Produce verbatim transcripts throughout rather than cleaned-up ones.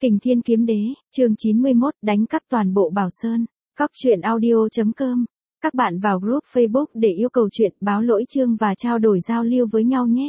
Kình Thiên Kiếm Đế, chương chín mươi mốt, đánh cắp toàn bộ Bảo Sơn. Cóc truyện audio chấm com. Các bạn vào group Facebook để yêu cầu chuyện, báo lỗi chương và trao đổi giao lưu với nhau nhé.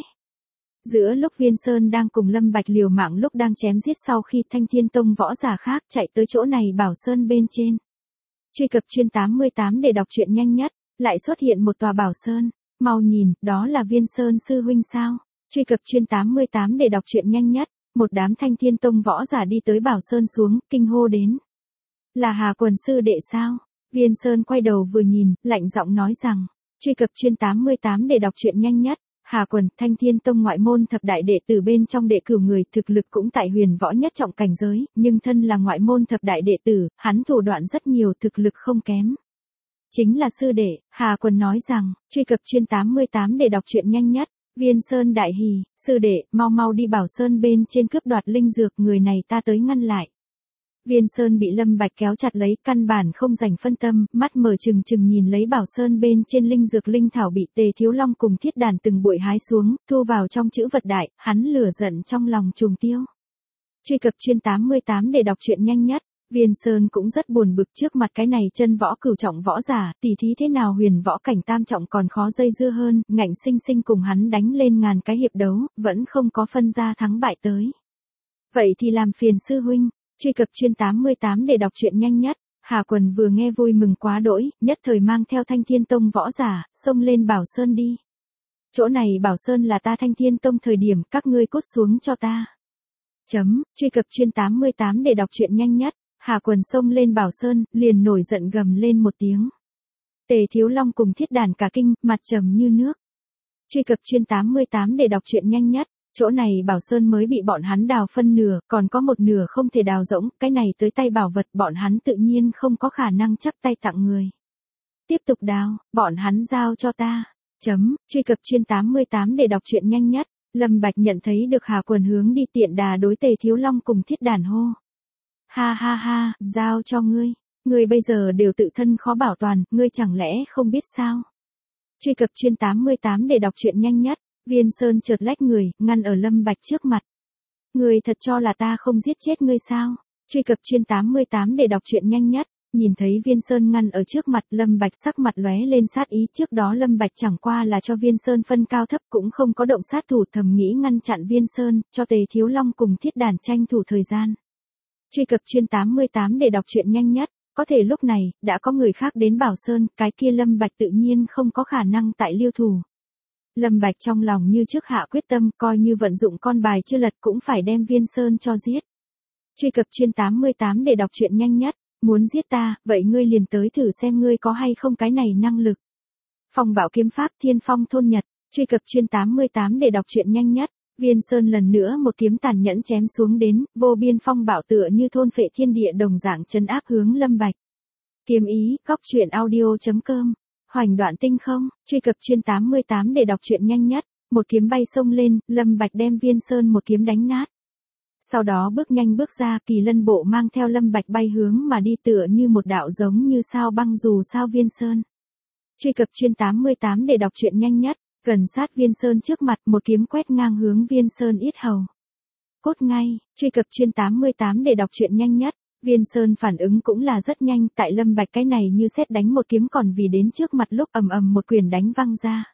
Giữa lúc Viên Sơn đang cùng Lâm Bạch liều mạng lúc đang chém giết sau khi Thanh Thiên Tông võ giả khác chạy tới chỗ này Bảo Sơn bên trên. Truy cập chuyên tám mươi tám để đọc truyện nhanh nhất, lại xuất hiện một tòa Bảo Sơn. Mau nhìn, đó là Viên Sơn sư huynh sao? Truy cập chuyên tám mươi tám để đọc truyện nhanh nhất. Một đám Thanh Thiên Tông võ giả đi tới Bảo Sơn xuống, kinh hô đến. Là Hà Quần sư đệ sao? Viên Sơn quay đầu vừa nhìn, lạnh giọng nói rằng, truy cập chuyên tám mươi tám để đọc truyện nhanh nhất. Hà Quần, Thanh Thiên Tông ngoại môn thập đại đệ tử bên trong đệ cửu người, thực lực cũng tại huyền võ nhất trọng cảnh giới, nhưng thân là ngoại môn thập đại đệ tử, hắn thủ đoạn rất nhiều, thực lực không kém. Chính là sư đệ. Hà Quần nói rằng, truy cập chuyên tám mươi tám để đọc truyện nhanh nhất. Viên Sơn đại hỉ, sư đệ, mau mau đi Bảo Sơn bên trên cướp đoạt linh dược, người này ta tới ngăn lại. Viên Sơn bị Lâm Bạch kéo chặt lấy, căn bản không dành phân tâm, mắt mở trừng trừng nhìn lấy Bảo Sơn bên trên linh dược linh thảo bị Tề Thiếu Long cùng Thiết Đàn từng bụi hái xuống, thu vào trong chữ vật đại, hắn lửa giận trong lòng trùng tiêu. Truy cập chuyên tám mươi tám để đọc truyện nhanh nhất. Viên Sơn cũng rất buồn bực trước mặt cái này chân võ cửu trọng võ giả, tỉ thí thế nào huyền võ cảnh tam trọng còn khó dây dưa hơn, ngạnh sinh sinh cùng hắn đánh lên ngàn cái hiệp đấu, vẫn không có phân ra thắng bại tới. Vậy thì làm phiền sư huynh. Truy cập chuyên tám mươi tám để đọc truyện nhanh nhất. Hà Quần vừa nghe vui mừng quá đỗi, nhất thời mang theo Thanh Thiên Tông võ giả, xông lên Bảo Sơn đi. Chỗ này Bảo Sơn là ta Thanh Thiên Tông thời điểm, các ngươi cút xuống cho ta. Chấm, truy cập chuyên tám mươi tám để đọc truyện nhanh nhất. Hà Quần xông lên Bảo Sơn, liền nổi giận gầm lên một tiếng. Tề Thiếu Long cùng Thiết Đàn cả kinh, mặt trầm như nước. Truy cập chuyên tám mươi tám để đọc truyện nhanh nhất. Chỗ này Bảo Sơn mới bị bọn hắn đào phân nửa, còn có một nửa không thể đào rỗng, cái này tới tay bảo vật bọn hắn tự nhiên không có khả năng chắp tay tặng người. Tiếp tục đào, bọn hắn giao cho ta. Chấm, truy cập chuyên tám mươi tám để đọc truyện nhanh nhất. Lâm Bạch nhận thấy được Hà Quần hướng đi tiện đà đối Tề Thiếu Long cùng Thiết Đàn hô. Ha ha ha, giao cho ngươi. Ngươi bây giờ đều tự thân khó bảo toàn, ngươi chẳng lẽ không biết sao? Truy cập chuyên tám mươi tám để đọc truyện nhanh nhất. Viên Sơn chợt lách người, ngăn ở Lâm Bạch trước mặt. Ngươi thật cho là ta không giết chết ngươi sao? Truy cập chuyên tám mươi tám để đọc truyện nhanh nhất. Nhìn thấy Viên Sơn ngăn ở trước mặt, Lâm Bạch sắc mặt lóe lên sát ý, trước đó Lâm Bạch chẳng qua là cho Viên Sơn phân cao thấp, cũng không có động sát thủ, thầm nghĩ ngăn chặn Viên Sơn, cho Tề Thiếu Long cùng Thiết Đàn tranh thủ thời gian. Truy cập chuyên tám mươi tám để đọc truyện nhanh nhất. Có thể lúc này, đã có người khác đến Bảo Sơn, cái kia Lâm Bạch tự nhiên không có khả năng tại lưu thủ. Lâm Bạch trong lòng như trước hạ quyết tâm, coi như vận dụng con bài chưa lật cũng phải đem Viên Sơn cho giết. Truy cập chuyên tám mươi tám để đọc truyện nhanh nhất. Muốn giết ta, vậy ngươi liền tới thử xem ngươi có hay không cái này năng lực. Phong Bảo kiếm pháp Thiên Phong thôn nhật. Truy cập chuyên tám mươi tám để đọc truyện nhanh nhất. Viên Sơn lần nữa một kiếm tàn nhẫn chém xuống đến, vô biên phong bạo tựa như thôn phệ thiên địa đồng dạng trấn áp hướng Lâm Bạch. Kiếm ý, Cóc truyện audio chấm com. Hoành Đoạn Tinh Không, truy cập chuyên tám mươi tám để đọc truyện nhanh nhất. Một kiếm bay xông lên, Lâm Bạch đem Viên Sơn một kiếm đánh nát. Sau đó bước nhanh bước ra, Kỳ Lân bộ mang theo Lâm Bạch bay hướng mà đi tựa như một đạo giống như sao băng dù sao Viên Sơn. Truy cập chuyên tám mươi tám để đọc truyện nhanh nhất. Gần sát Viên Sơn trước mặt, một kiếm quét ngang hướng Viên Sơn yết hầu. Cốt ngay, truy cập chuyên tám mươi tám để đọc truyện nhanh nhất. Viên Sơn phản ứng cũng là rất nhanh, tại Lâm Bạch cái này như sét đánh một kiếm còn vì đến trước mặt lúc ầm ầm một quyền đánh văng ra.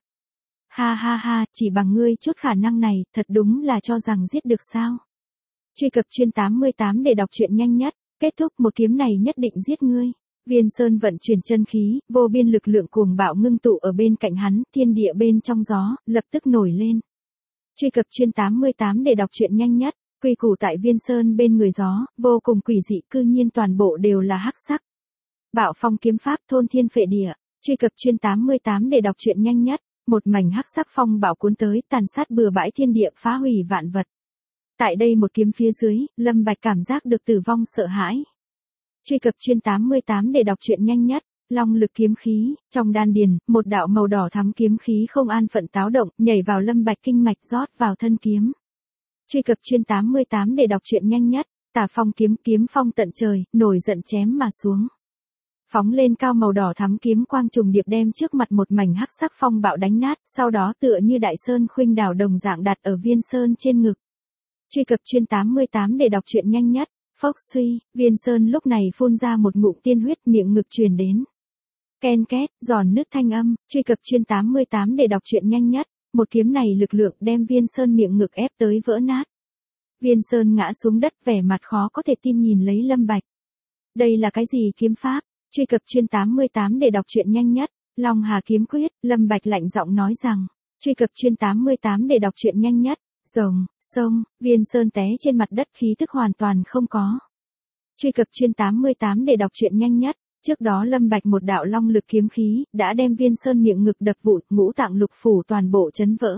Ha ha ha, chỉ bằng ngươi chút khả năng này, thật đúng là cho rằng giết được sao? Truy cập chuyên tám mươi tám để đọc truyện nhanh nhất. Kết thúc, một kiếm này nhất định giết ngươi. Viên Sơn vận chuyển chân khí, vô biên lực lượng cuồng bạo ngưng tụ ở bên cạnh hắn, thiên địa bên trong gió, lập tức nổi lên. Truy cập chuyên tám mươi tám để đọc truyện nhanh nhất. Quy củ tại Viên Sơn bên người gió, vô cùng quỷ dị, cư nhiên toàn bộ đều là hắc sắc. Bạo phong kiếm pháp thôn thiên phệ địa. Truy cập chuyên tám mươi tám để đọc truyện nhanh nhất. Một mảnh hắc sắc phong bạo cuốn tới, tàn sát bừa bãi thiên địa, phá hủy vạn vật. Tại đây một kiếm phía dưới, Lâm Bạch cảm giác được tử vong sợ hãi. Truy cập chuyên tám mươi tám để đọc truyện nhanh nhất. Long lực kiếm khí, trong đan điền, một đạo màu đỏ thắm kiếm khí không an phận táo động, nhảy vào Lâm Bạch kinh mạch rót vào thân kiếm. Truy cập chuyên tám mươi tám để đọc truyện nhanh nhất. Tà phong kiếm, kiếm phong tận trời, nổi giận chém mà xuống. Phóng lên cao màu đỏ thắm kiếm quang trùng điệp đem trước mặt một mảnh hắc sắc phong bạo đánh nát, sau đó tựa như đại sơn khuynh đảo đồng dạng đặt ở Viên Sơn trên ngực. Truy cập chuyên tám mươi tám để đọc truyện nhanh nhất. Phốc suy, Viên Sơn lúc này phun ra một ngụm tiên huyết, miệng ngực truyền đến. Ken két, giòn nứt thanh âm, truy cập chuyên tám mươi tám để đọc truyện nhanh nhất, một kiếm này lực lượng đem Viên Sơn miệng ngực ép tới vỡ nát. Viên Sơn ngã xuống đất vẻ mặt khó có thể tin nhìn lấy Lâm Bạch. Đây là cái gì kiếm pháp? Truy cập chuyên tám mươi tám để đọc truyện nhanh nhất, Long Hà kiếm quyết, Lâm Bạch lạnh giọng nói rằng, truy cập chuyên tám mươi tám để đọc truyện nhanh nhất, rồng, sông, Viên Sơn té trên mặt đất khí thức hoàn toàn không có. Truy cập chuyên tám mươi tám để đọc truyện nhanh nhất, trước đó Lâm Bạch một đạo long lực kiếm khí, đã đem Viên Sơn miệng ngực đập vụn, ngũ tạng lục phủ toàn bộ chấn vỡ.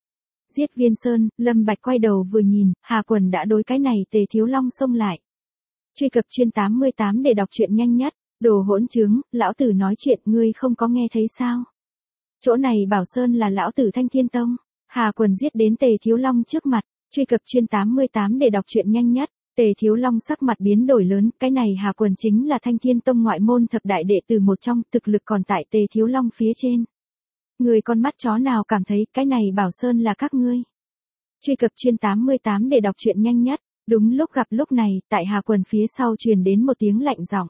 Giết Viên Sơn, Lâm Bạch quay đầu vừa nhìn, Hà Quần đã đối cái này Tề Thiếu Long xông lại. Truy cập chuyên tám mươi tám để đọc truyện nhanh nhất, đồ hỗn trướng, lão tử nói chuyện ngươi không có nghe thấy sao? Chỗ này Bảo Sơn là lão tử Thanh Thiên Tông. Hà Quần giết đến Tề Thiếu Long trước mặt, truy cập chuyên tám mươi tám để đọc truyện nhanh nhất, Tề Thiếu Long sắc mặt biến đổi lớn, cái này Hà Quần chính là Thanh Thiên Tông ngoại môn thập đại đệ tử một trong, thực lực còn tại Tề Thiếu Long phía trên. Người con mắt chó nào cảm thấy cái này Bảo Sơn là các ngươi? Truy cập chuyên tám mươi tám để đọc truyện nhanh nhất, đúng lúc gặp lúc này, tại Hà Quần phía sau truyền đến một tiếng lạnh giọng.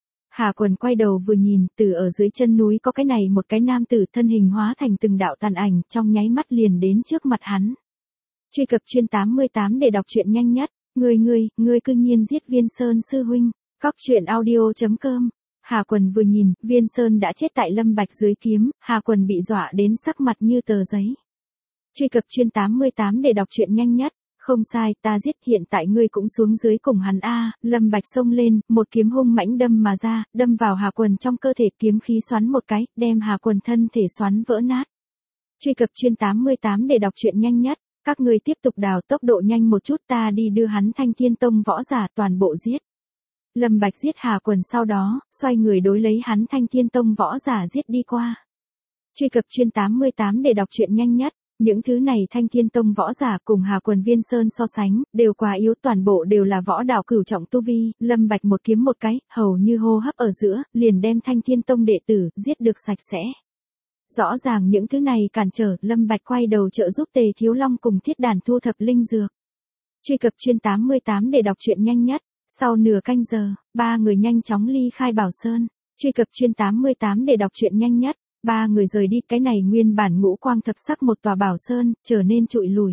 Hà Quần quay đầu vừa nhìn, từ ở dưới chân núi có cái này một cái nam tử thân hình hóa thành từng đạo tàn ảnh, trong nháy mắt liền đến trước mặt hắn. Truy cập chuyên tám mươi tám để đọc truyện nhanh nhất, ngươi ngươi, ngươi cư nhiên giết Viên Sơn sư huynh, cóc truyện audio chấm com. Hà Quần vừa nhìn, Viên Sơn đã chết tại Lâm Bạch dưới kiếm, Hà Quần bị dọa đến sắc mặt như tờ giấy. Truy cập chuyên tám mươi tám để đọc truyện nhanh nhất, không sai, ta giết, hiện tại ngươi cũng xuống dưới cùng hắn a. Lâm Bạch xông lên, một kiếm hung mãnh đâm mà ra, đâm vào Hà Quần trong cơ thể, kiếm khí xoắn một cái, đem Hà Quần thân thể xoắn vỡ nát. Truy cập chuyên tám mươi tám để đọc truyện nhanh nhất, các ngươi tiếp tục đào tốc độ nhanh một chút, ta đi đưa hắn Thanh Thiên Tông võ giả toàn bộ giết. Lâm Bạch giết Hà Quần sau đó, xoay người đối lấy hắn Thanh Thiên Tông võ giả giết đi qua. Truy cập chuyên tám mươi tám để đọc truyện nhanh nhất, những thứ này Thanh Thiên Tông võ giả cùng Hà Quần Viên Sơn so sánh, đều quá yếu, toàn bộ đều là võ đạo cửu trọng tu vi, Lâm Bạch một kiếm một cái, hầu như hô hấp ở giữa, liền đem Thanh Thiên Tông đệ tử giết được sạch sẽ. Rõ ràng những thứ này cản trở, Lâm Bạch quay đầu trợ giúp Tề Thiếu Long cùng Thiết Đàn thu thập linh dược. Truy cập chuyên tám mươi tám để đọc truyện nhanh nhất, sau nửa canh giờ, ba người nhanh chóng ly khai Bảo Sơn. Truy cập chuyên tám mươi tám để đọc truyện nhanh nhất, ba người rời đi, cái này nguyên bản ngũ quang thập sắc một tòa Bảo Sơn, trở nên trụi lùi.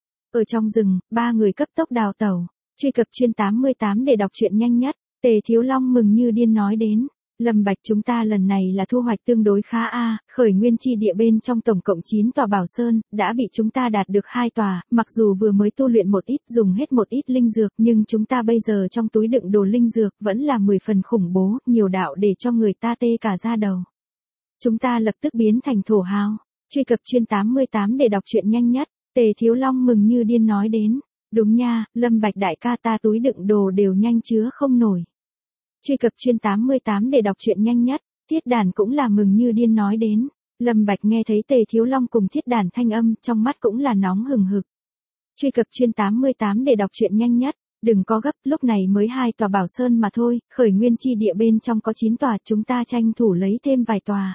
Ở trong rừng, ba người cấp tốc đào tẩu. Truy cập chuyên tám mươi tám để đọc truyện nhanh nhất, Tề Thiếu Long mừng như điên nói đến. Lâm Bạch, chúng ta lần này là thu hoạch tương đối khá a, khởi nguyên chi địa bên trong tổng cộng chín tòa Bảo Sơn, đã bị chúng ta đạt được hai tòa, mặc dù vừa mới tu luyện một ít, dùng hết một ít linh dược, nhưng chúng ta bây giờ trong túi đựng đồ linh dược vẫn là mười phần khủng bố, nhiều đạo để cho người ta tê cả da đầu. Chúng ta lập tức biến thành thổ hào. Truy cập chuyên tám mươi tám để đọc truyện nhanh nhất, Tề Thiếu Long mừng như điên nói đến. Đúng nha, Lâm Bạch đại ca, ta túi đựng đồ đều nhanh chứa không nổi. Truy cập chuyên tám mươi tám để đọc truyện nhanh nhất, Thiết Đàn cũng là mừng như điên nói đến. Lâm Bạch nghe thấy Tề Thiếu Long cùng Thiết Đàn thanh âm, trong mắt cũng là nóng hừng hực. Truy cập chuyên tám mươi tám để đọc truyện nhanh nhất, đừng có gấp, lúc này mới hai tòa Bảo Sơn mà thôi, khởi nguyên chi địa bên trong có chín tòa, chúng ta tranh thủ lấy thêm vài tòa.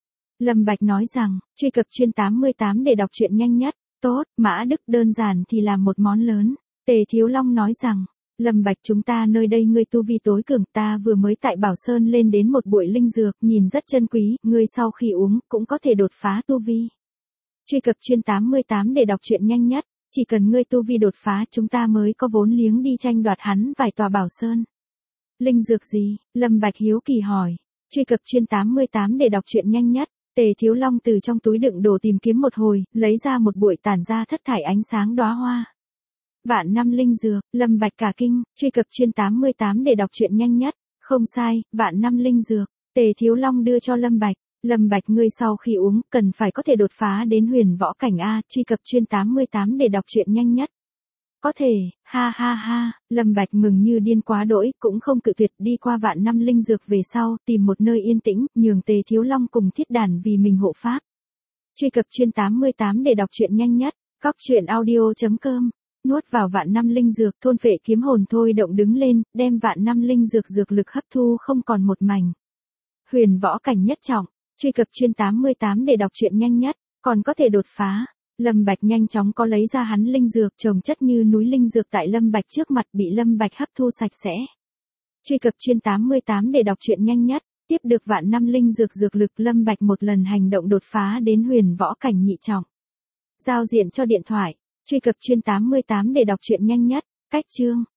Lâm Bạch nói rằng, truy cập chuyên tám mươi tám để đọc truyện nhanh nhất, tốt, Mã Đức đơn giản thì làm một món lớn. Tề Thiếu Long nói rằng, Lâm Bạch, chúng ta nơi đây ngươi tu vi tối cường, ta vừa mới tại Bảo Sơn lên đến một bụi linh dược, nhìn rất chân quý, ngươi sau khi uống, cũng có thể đột phá tu vi. Truy cập chuyên tám mươi tám để đọc truyện nhanh nhất, chỉ cần ngươi tu vi đột phá, chúng ta mới có vốn liếng đi tranh đoạt hắn vài tòa Bảo Sơn. Linh dược gì? Lâm Bạch hiếu kỳ hỏi. Truy cập chuyên tám mươi tám để đọc truyện nhanh nhất, Tề Thiếu Long từ trong túi đựng đồ tìm kiếm một hồi, lấy ra một bụi tản ra thất thải ánh sáng đóa hoa. Vạn năm linh dược, Lâm Bạch cả kinh, truy cập chuyên tám mươi tám để đọc truyện nhanh nhất, không sai, vạn năm linh dược, Tề Thiếu Long đưa cho Lâm Bạch, Lâm Bạch ngươi sau khi uống, cần phải có thể đột phá đến huyền võ cảnh a, truy cập chuyên tám mươi tám để đọc truyện nhanh nhất. Có thể, ha ha ha, Lâm Bạch mừng như điên quá đỗi, cũng không cự tuyệt, đi qua vạn năm linh dược về sau, tìm một nơi yên tĩnh, nhường Tề Thiếu Long cùng Thiết Đàn vì mình hộ pháp. Truy cập chuyên tám mươi tám để đọc truyện nhanh nhất, cóc truyện audio chấm com. Nuốt vào vạn năm linh dược, thôn phệ kiếm hồn thôi động đứng lên, đem vạn năm linh dược dược lực hấp thu không còn một mảnh. Huyền võ cảnh nhất trọng, truy cập chuyên tám mươi tám để đọc truyện nhanh nhất, còn có thể đột phá. Lâm Bạch nhanh chóng có lấy ra hắn linh dược trồng chất như núi linh dược tại Lâm Bạch trước mặt bị Lâm Bạch hấp thu sạch sẽ. Truy cập chuyên tám mươi tám để đọc truyện nhanh nhất, tiếp được vạn năm linh dược dược lực Lâm Bạch một lần hành động đột phá đến huyền võ cảnh nhị trọng. Giao diện cho điện thoại, truy cập chuyên tám mươi tám để đọc truyện nhanh nhất, cách chương.